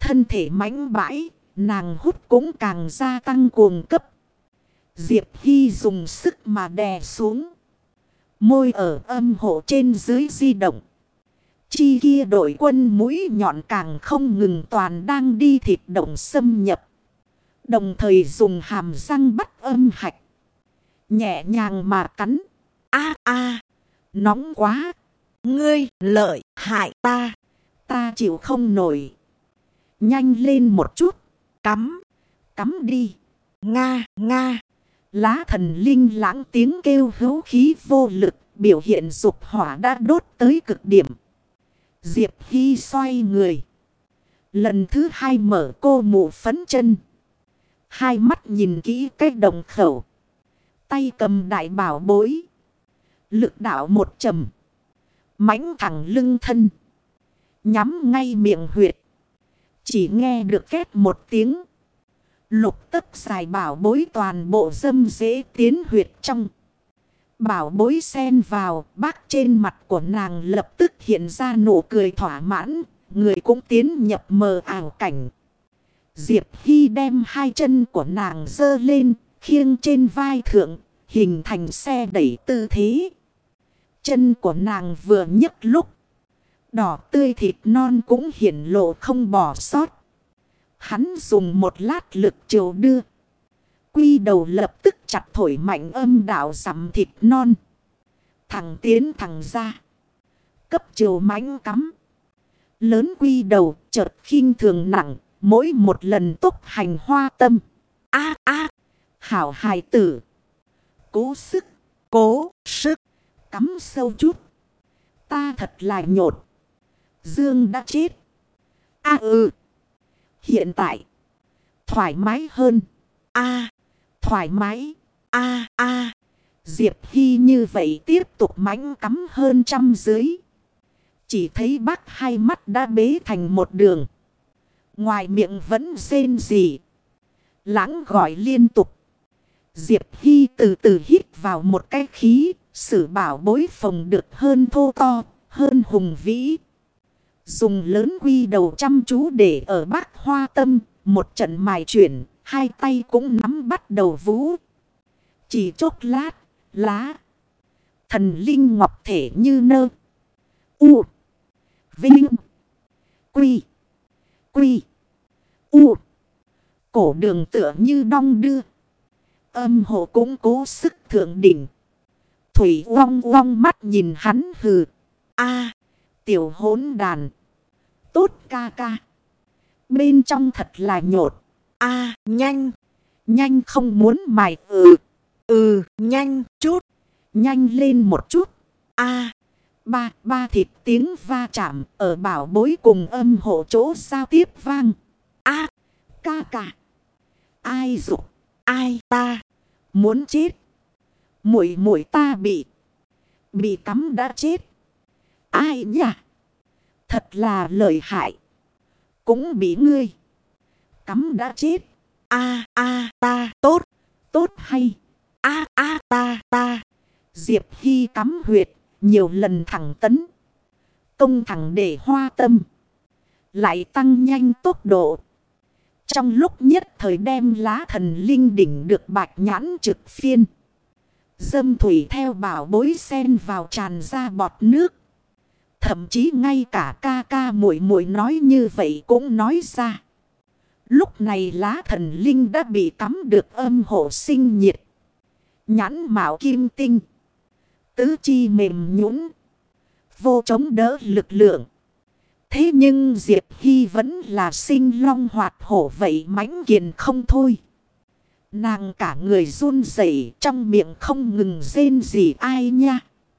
thân thể mãnh bãi, nàng hút cũng càng gia tăng cuồng cấp. Diệp Hy dùng sức mà đè xuống. Môi ở âm hộ trên dưới di động. Chi kia đội quân mũi nhọn càng không ngừng toàn đang đi thịt động xâm nhập. Đồng thời dùng hàm răng bắt âm hạch. Nhẹ nhàng mà cắn. Nóng quá. Ngươi lợi hại ta. Ta chịu không nổi. Nhanh lên một chút. Cắm đi. Nga. Lá thần linh lãng tiếng kêu hữu khí vô lực. Biểu hiện dục hỏa đã đốt tới cực điểm. Diệp Hy xoay người. Lần thứ hai mở cô mụ phấn chân. Hai mắt nhìn kỹ cái đồng khẩu. Tay cầm đại bảo bối. Lực đạo một trầm. Mãnh thẳng lưng thân. Nhắm ngay miệng huyệt. Chỉ nghe được két một tiếng. Lục tấc dài bảo bối toàn bộ dâm dễ tiến huyệt trong. Bảo bối xen vào, bác trên mặt của nàng lập tức hiện ra nụ cười thỏa mãn, người cũng tiến nhập mờ ảo cảnh. Diệp Hy đem hai chân của nàng giơ lên, khiêng trên vai thượng, hình thành xe đẩy tư thế. Chân của nàng vừa nhấc lúc, đỏ tươi thịt non cũng hiển lộ không bỏ sót. Hắn dùng một lát lực chiều đưa. Quy đầu lập tức chặt thổi mạnh âm đạo dặm thịt non. Thẳng tiến thẳng ra. Cấp chiều mãnh cắm. Lớn quy đầu chợt khinh thường nặng. Mỗi một lần tốc hành hoa tâm. Hảo hài tử. Cố sức. Cắm sâu chút. Ta thật là nhột. Dương đã chết. Hiện tại. Thoải mái hơn. Thoải mái. Diệp Hy như vậy tiếp tục mãnh cắm hơn trăm dưới. Chỉ thấy bác hai mắt đã bế thành một đường. Ngoài miệng vẫn rên rỉ. Lãng gọi liên tục. Diệp Hy từ từ hít vào một cái khí. Sử bảo bối phồng được hơn thô to, hơn hùng vĩ. Dùng lớn quy đầu chăm chú để ở bác hoa tâm. Một trận mài chuyển. Hai tay cũng nắm bắt đầu vũ. Chỉ chốc lát, lá. Thần linh ngọc thể như nơ. Vinh. Quy. Cổ đường tựa như đong đưa. Âm hộ cũng cố sức thượng đỉnh. Thủy uong mắt nhìn hắn hừ. Tiểu hỗn đàn. Tốt ca ca. Bên trong thật là nhột. Nhanh không muốn mày. Nhanh chút. Nhanh lên một chút. Ba thịt tiếng va chạm ở bảo bối cùng âm hộ chỗ giao tiếp vang. Ca ca. Ai dục. Ai ta. Muốn chết. Muội ta bị cắm đã chết. Ai nhỉ? Thật là lợi hại. Cũng bị ngươi cắm đã chết. Ta. Tốt hay. Ta. Diệp Hy cắm huyệt. Nhiều lần thẳng tấn. Công thẳng để hoa tâm. Lại tăng nhanh tốc độ. Trong lúc nhất thời đem lá thần linh đỉnh được bạch nhãn trực phiên. Dâm thủy theo bảo bối sen vào tràn ra bọt nước. Thậm chí ngay cả ca muội nói như vậy cũng nói ra. Lúc này lá thần linh đã bị cắm được âm hộ sinh nhiệt. Nhãn mạo kim tinh. Tứ chi mềm nhũn. Vô chống đỡ lực lượng. Thế nhưng Diệp Hy vẫn là sinh long hoạt hổ vậy mãnh kiền không thôi. Nàng cả người run rẩy trong miệng không ngừng rên rỉ. Ai nha?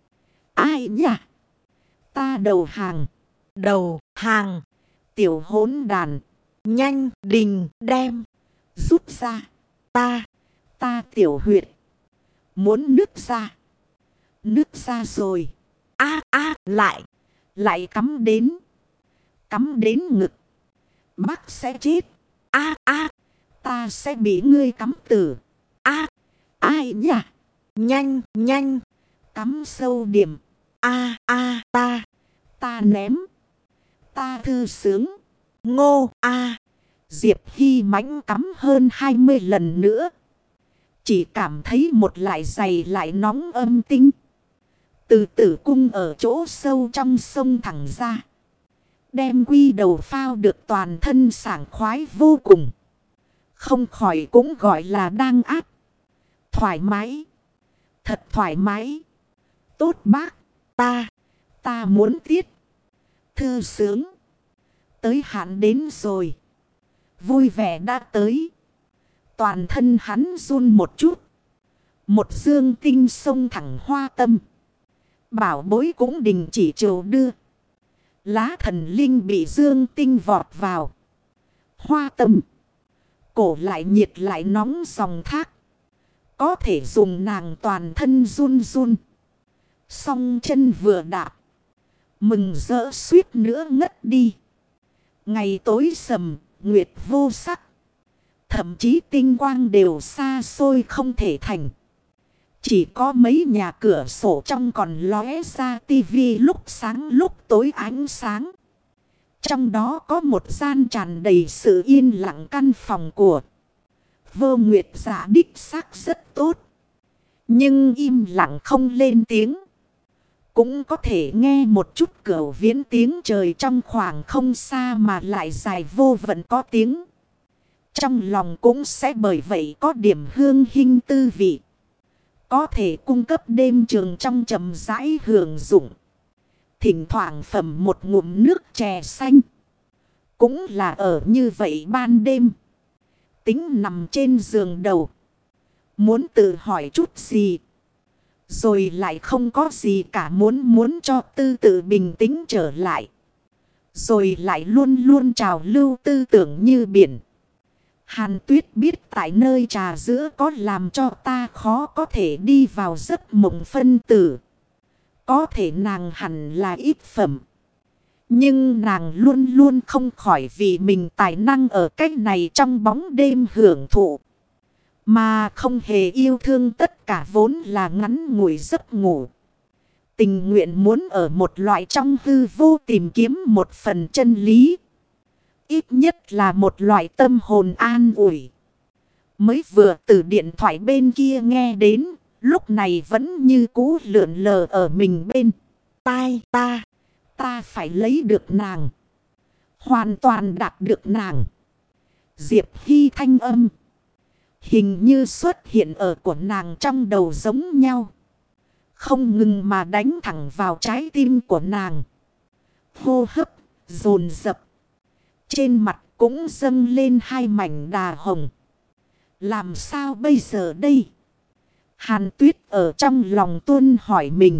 Ta đầu hàng. Tiểu hỗn đàn. Nhanh đình đem. Rút ra. Ta tiểu huyệt. Muốn nứt ra. Nứt ra rồi. Lại cắm đến ngực. Bác sẽ chết. Ta sẽ bị ngươi cắm tử. Ai nhỉ? Nhanh. Cắm sâu điểm. Ta. Ta ném. Ta thư sướng. ngô a. Diệp Hy mãnh cắm hơn 20 lần nữa. Chỉ cảm thấy một lại dày lại nóng âm tinh. Từ tử cung ở chỗ sâu trong sông thẳng ra. Đem quy đầu phao được toàn thân sảng khoái vô cùng. Không khỏi cũng gọi là đang áp. Thoải mái. Thật thoải mái. Tốt bác. Ta muốn tiết. Thư sướng. Tới hạn đến rồi. Vui vẻ đã tới. Toàn thân hắn run một chút. Một dương tinh sông thẳng hoa tâm. Bảo bối cũng đình chỉ trầu đưa. Lá thần linh bị dương tinh vọt vào. Hoa tâm. Cổ lại nhiệt lại nóng dòng thác. Có thể dùng nàng toàn thân run run. Song chân vừa đạp. Mừng rỡ suýt nữa ngất đi. Ngày tối sầm, nguyệt vô sắc. Thậm chí tinh quang đều xa xôi không thể thành. Chỉ có mấy nhà cửa sổ trong còn lóe ra tivi lúc sáng lúc tối ánh sáng. Trong đó có một gian tràn đầy sự yên lặng căn phòng của Vô Nguyệt Dạ đích xác rất tốt. Nhưng im lặng không lên tiếng. Cũng có thể nghe một chút cửu viễn tiếng trời trong khoảng không xa mà lại dài vô vận có tiếng. Trong lòng cũng sẽ bởi vậy có điểm hương hinh tư vị. Có thể cung cấp đêm trường trong trầm rãi hưởng dụng. Thỉnh thoảng phẩm một ngụm nước chè xanh. Cũng là ở như vậy ban đêm. Tính nằm trên giường đầu. Muốn tự hỏi chút gì. Rồi lại không có gì cả muốn cho tư tự bình tĩnh trở lại. Rồi lại luôn luôn trào lưu tư tưởng như biển. Hàn Tuyết biết tại nơi trà giữa có làm cho ta khó có thể đi vào giấc mộng phân tử. Có thể nàng hẳn là ít phẩm. Nhưng nàng luôn luôn không khỏi vì mình tài năng ở cách này trong bóng đêm hưởng thụ. Mà không hề yêu thương tất cả vốn là ngắn ngủi giấc ngủ. Tình nguyện muốn ở một loại trong hư vô tìm kiếm một phần chân lý. Ít nhất là một loại tâm hồn an ủi. Mới vừa từ điện thoại bên kia nghe đến. Lúc này vẫn như cũ lượn lờ ở mình bên tai ta. Ta phải lấy được nàng. Hoàn toàn đạt được nàng. Diệp Hy thanh âm. Hình như xuất hiện ở của nàng trong đầu giống nhau. Không ngừng mà đánh thẳng vào trái tim của nàng. Hô hấp dồn dập. Trên mặt cũng dâng lên hai mảnh đà hồng. Làm sao bây giờ đây? Hàn Tuyết ở trong lòng tuôn hỏi mình.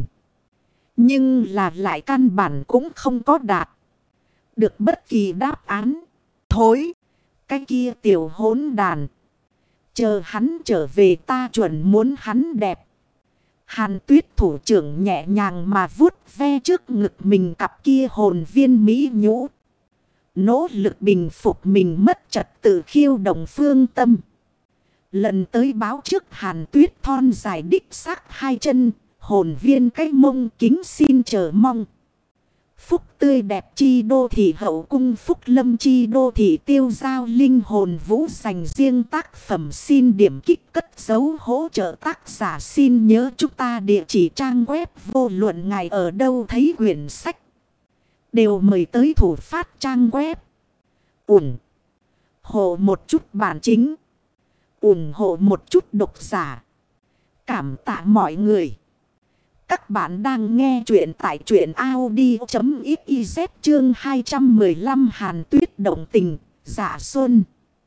Nhưng là lại căn bản cũng không có đạt được bất kỳ đáp án. Thối, cái kia tiểu hỗn đàn. Chờ hắn trở về ta chuẩn muốn hắn đẹp. Hàn Tuyết thủ trưởng nhẹ nhàng mà vuốt ve trước ngực mình cặp kia hồn viên mỹ nhũ. Nỗ lực bình phục mình mất trật tự khiêu động phương tâm. Lần tới báo trước Hàn Tuyết thon dài đích xác hai chân. Hồn viên cái mông kính xin chờ mong. Phúc tươi đẹp chi đô thị hậu cung phúc lâm chi đô thị tiêu giao linh hồn vũ dành riêng tác phẩm xin điểm kích cất dấu hỗ trợ tác giả xin nhớ chúng ta địa chỉ trang web vô luận ngài ở đâu thấy quyển sách. Đều mời tới thủ phát trang web. ủng hộ một chút bản chính. Ủng hộ một chút độc giả. Cảm tạ mọi người. Các bạn đang nghe chuyện tại truyện audio.xyz chương 215 Hàn Tuyết động tình, Dạ Xuân.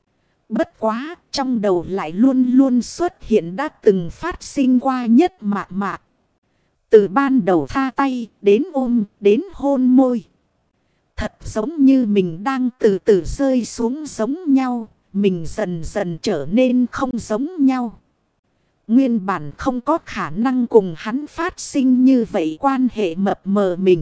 Bất quá, trong đầu lại luôn luôn xuất hiện đã từng phát sinh qua nhất mạc mạc. Từ ban đầu tha tay, đến ôm, đến hôn môi. Thật giống như mình đang từ từ rơi xuống giống nhau, mình dần dần trở nên không giống nhau. Nguyên bản không có khả năng cùng hắn phát sinh như vậy quan hệ mập mờ mình.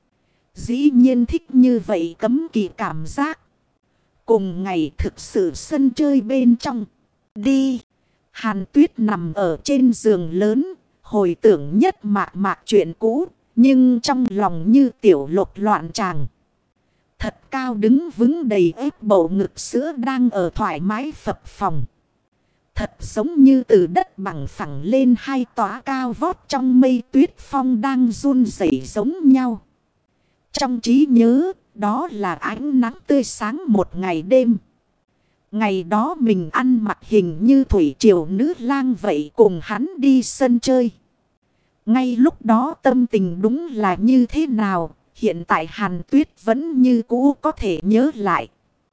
Dĩ nhiên thích như vậy cấm kỵ cảm giác. Cùng ngày thực sự sân chơi bên trong. Đi. Hàn Tuyết nằm ở trên giường lớn. Hồi tưởng nhất mạc chuyện cũ. Nhưng trong lòng như tiểu lục loạn tràng. thật cao đứng vững đầy ép bầu ngực sữa đang ở thoải mái phập phồng. Thật giống như từ đất bằng phẳng lên hai tỏa cao vót trong mây tuyết phong đang run rẩy giống nhau. Trong trí nhớ, đó là ánh nắng tươi sáng một ngày đêm. Ngày đó mình ăn mặc hình như thủy triều nữ lang vậy cùng hắn đi sân chơi. Ngay lúc đó tâm tình đúng là như thế nào, hiện tại Hàn Tuyết vẫn như cũ có thể nhớ lại.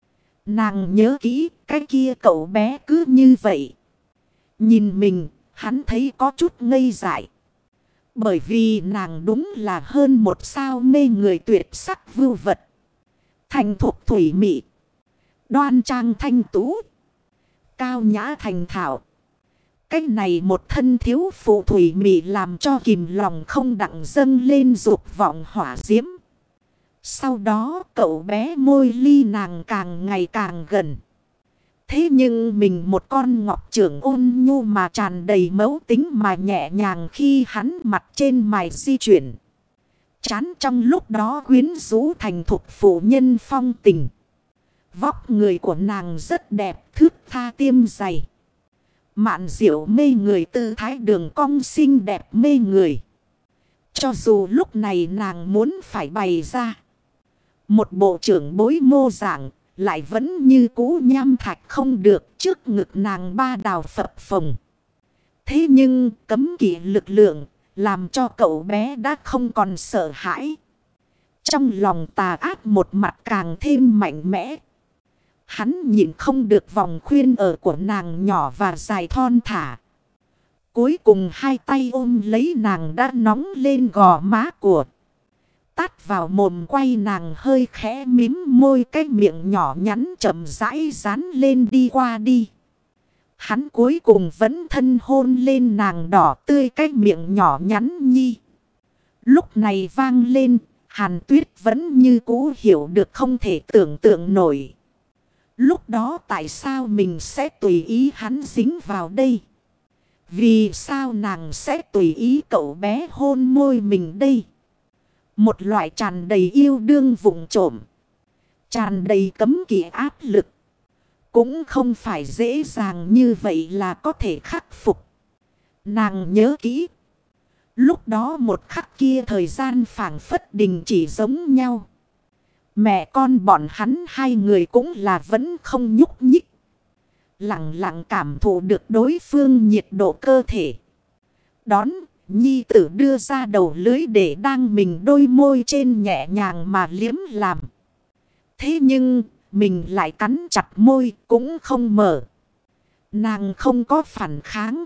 Nàng nhớ kỹ cái kia cậu bé cứ như vậy. Nhìn mình, hắn thấy có chút ngây dại. Bởi vì nàng đúng là hơn một sao mê người tuyệt sắc vưu vật. Thành thục thủy mị. Đoan trang thanh tú. Cao nhã thành thảo. Cái này một thân thiếu phụ thủy mị làm cho kìm lòng không đặng dâng lên dục vọng hỏa diễm. Sau đó cậu bé môi ly nàng càng ngày càng gần. Thế nhưng mình một con ngọc trưởng ôn nhu mà tràn đầy mẫu tính mà nhẹ nhàng khi hắn mặt trên mày di chuyển. Chán trong lúc đó quyến rũ thành thục phụ nhân phong tình. Vóc người của nàng rất đẹp, thước tha tiêm dày. Mạn diệu mê người, tư thái đường cong xinh đẹp mê người. Cho dù lúc này nàng muốn phải bày ra một bộ trưởng bối mô dạng, lại vẫn như cũ nham thạch không được, trước ngực nàng ba đào phập phồng. Thế nhưng cấm kỵ lực lượng làm cho cậu bé đã không còn sợ hãi. Trong lòng tà ác một mặt càng thêm mạnh mẽ. Hắn nhìn không được vòng khuyên ở của nàng nhỏ và dài thon thả. Cuối cùng hai tay ôm lấy nàng đã nóng lên gò má của. Tát vào mồm quay nàng hơi khẽ mím môi, cái miệng nhỏ nhắn chậm rãi dán lên đi qua đi. Hắn cuối cùng vẫn thân hôn lên nàng đỏ tươi cái miệng nhỏ nhắn nhi. Lúc này vang lên, Hàn Tuyết vẫn như cũ hiểu được không thể tưởng tượng nổi. Lúc đó tại sao mình sẽ tùy ý hắn dính vào đây? Vì sao nàng sẽ tùy ý cậu bé hôn môi mình đây? Một loại tràn đầy yêu đương vụng trộm, tràn đầy cấm kỵ áp lực. Cũng không phải dễ dàng như vậy là có thể khắc phục. Nàng nhớ kỹ. Lúc đó một khắc kia thời gian phảng phất đình chỉ giống nhau. Mẹ con bọn hắn hai người cũng là vẫn không nhúc nhích. Lặng lặng cảm thụ được đối phương nhiệt độ cơ thể. Đón, nhi tử đưa ra đầu lưới để đang mình đôi môi trên nhẹ nhàng mà liếm làm. Thế nhưng, mình lại cắn chặt môi cũng không mở. Nàng không có phản kháng.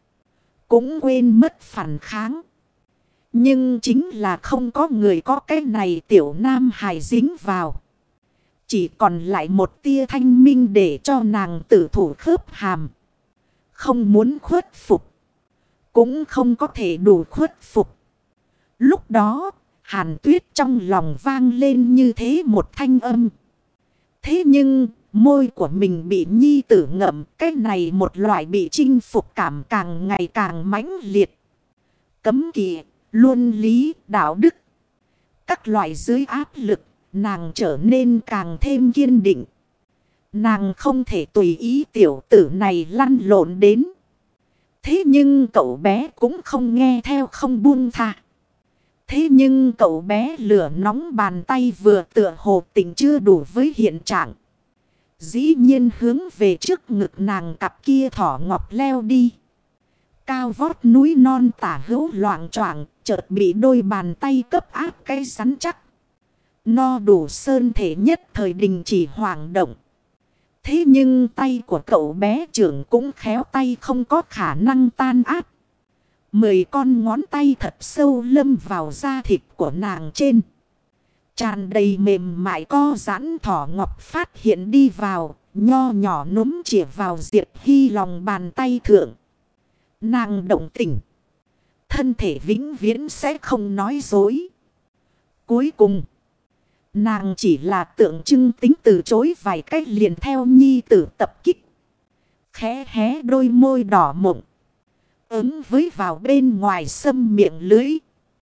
Cũng quên mất phản kháng. Nhưng chính là không có người có cái này tiểu nam hài dính vào. Chỉ còn lại một tia thanh minh để cho nàng tử thủ khớp hàm. Không muốn khuất phục. Cũng không có thể đủ khuất phục. Lúc đó, Hàn Tuyết trong lòng vang lên như thế một thanh âm. Thế nhưng, môi của mình bị nhi tử ngậm, cái này một loại bị chinh phục cảm càng ngày càng mãnh liệt. Cấm kỵ, luân lý, đạo đức. Các loại dưới áp lực, nàng trở nên càng thêm kiên định. Nàng không thể tùy ý tiểu tử này lăn lộn đến. Thế nhưng cậu bé cũng không nghe theo, không buông tha. Thế nhưng cậu bé lửa nóng bàn tay vừa tựa hồ tình chưa đủ với hiện trạng. Dĩ nhiên hướng về trước ngực nàng cặp kia thỏ ngọc leo đi. Cao vót núi non tả hữu loạng choạng, chợt bị đôi bàn tay cấp áp cái rắn chắc. No đủ sơn thể nhất thời đình chỉ hoảng động. Thế nhưng tay của cậu bé trưởng cũng khéo tay không có khả năng tan áp. 10 con ngón tay thật sâu lâm vào da thịt của nàng trên. Tràn đầy mềm mại co giãn thỏ ngọc phát hiện đi vào, nho nhỏ núm chĩa vào Diệp Hy lòng bàn tay thượng. Nàng động tình. Thân thể vĩnh viễn sẽ không nói dối. Cuối cùng, nàng chỉ là tượng trưng tính từ chối vài cách liền theo nhi tử tập kích. Khẽ hé đôi môi đỏ mộng. Ứng với vào bên ngoài xâm miệng lưới.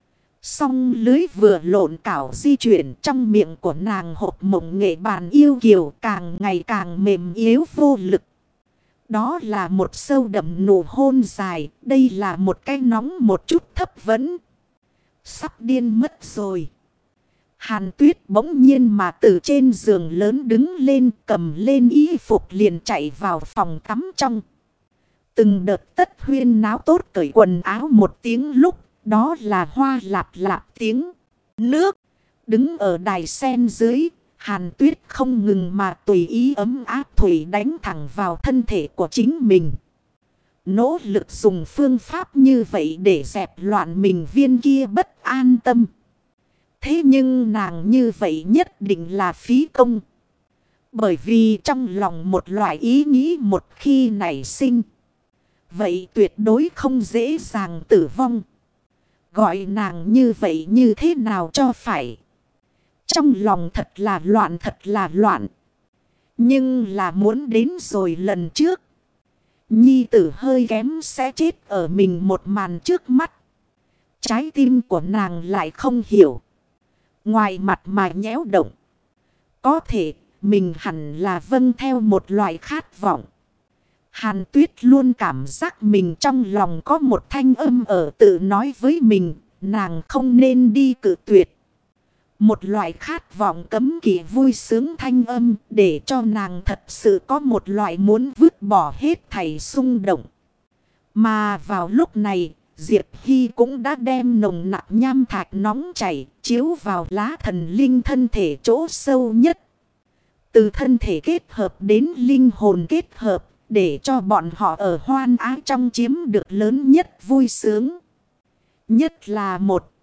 Song lưới vừa lộn cảo di chuyển trong miệng của nàng hộp mộng nghệ bàn yêu kiều càng ngày càng mềm yếu vô lực. Đó là một sâu đậm nụ hôn dài, đây là một cái nóng một chút thấp vấn. Sắp điên mất rồi. Hàn Tuyết bỗng nhiên mà từ trên giường lớn đứng lên, cầm lên y phục liền chạy vào phòng tắm trong. Từng đợt tất huyên náo tốt cởi quần áo một tiếng lúc, đó là hoa lạp lạp tiếng nước. Đứng ở đài sen dưới, Hàn Tuyết không ngừng mà tùy ý ấm áp thủy đánh thẳng vào thân thể của chính mình. Nỗ lực dùng phương pháp như vậy để dẹp loạn mình viên kia bất an tâm. Thế nhưng nàng như vậy nhất định là phí công. Bởi vì trong lòng một loại ý nghĩ một khi nảy sinh, vậy tuyệt đối không dễ dàng tử vong. Gọi nàng như vậy như thế nào cho phải. Trong lòng thật là loạn, thật là loạn. Nhưng là muốn đến rồi lần trước. Nhi tử hơi kém sẽ chết ở mình một màn trước mắt. Trái tim của nàng lại không hiểu. Ngoài mặt mà nhéo động. Có thể mình hẳn là vâng theo một loại khát vọng. Hàn Tuyết luôn cảm giác mình trong lòng có một thanh âm ở tự nói với mình. Nàng không nên đi cự tuyệt. Một loại khát vọng cấm kỵ vui sướng thanh âm để cho nàng thật sự có một loại muốn vứt bỏ hết thảy xung động. Mà vào lúc này, Diệp Hy cũng đã đem nồng nặc nham thạch nóng chảy chiếu vào lá thần linh thân thể chỗ sâu nhất. Từ thân thể kết hợp đến linh hồn kết hợp để cho bọn họ ở hoan ái trong chiếm được lớn nhất vui sướng. Nhất là một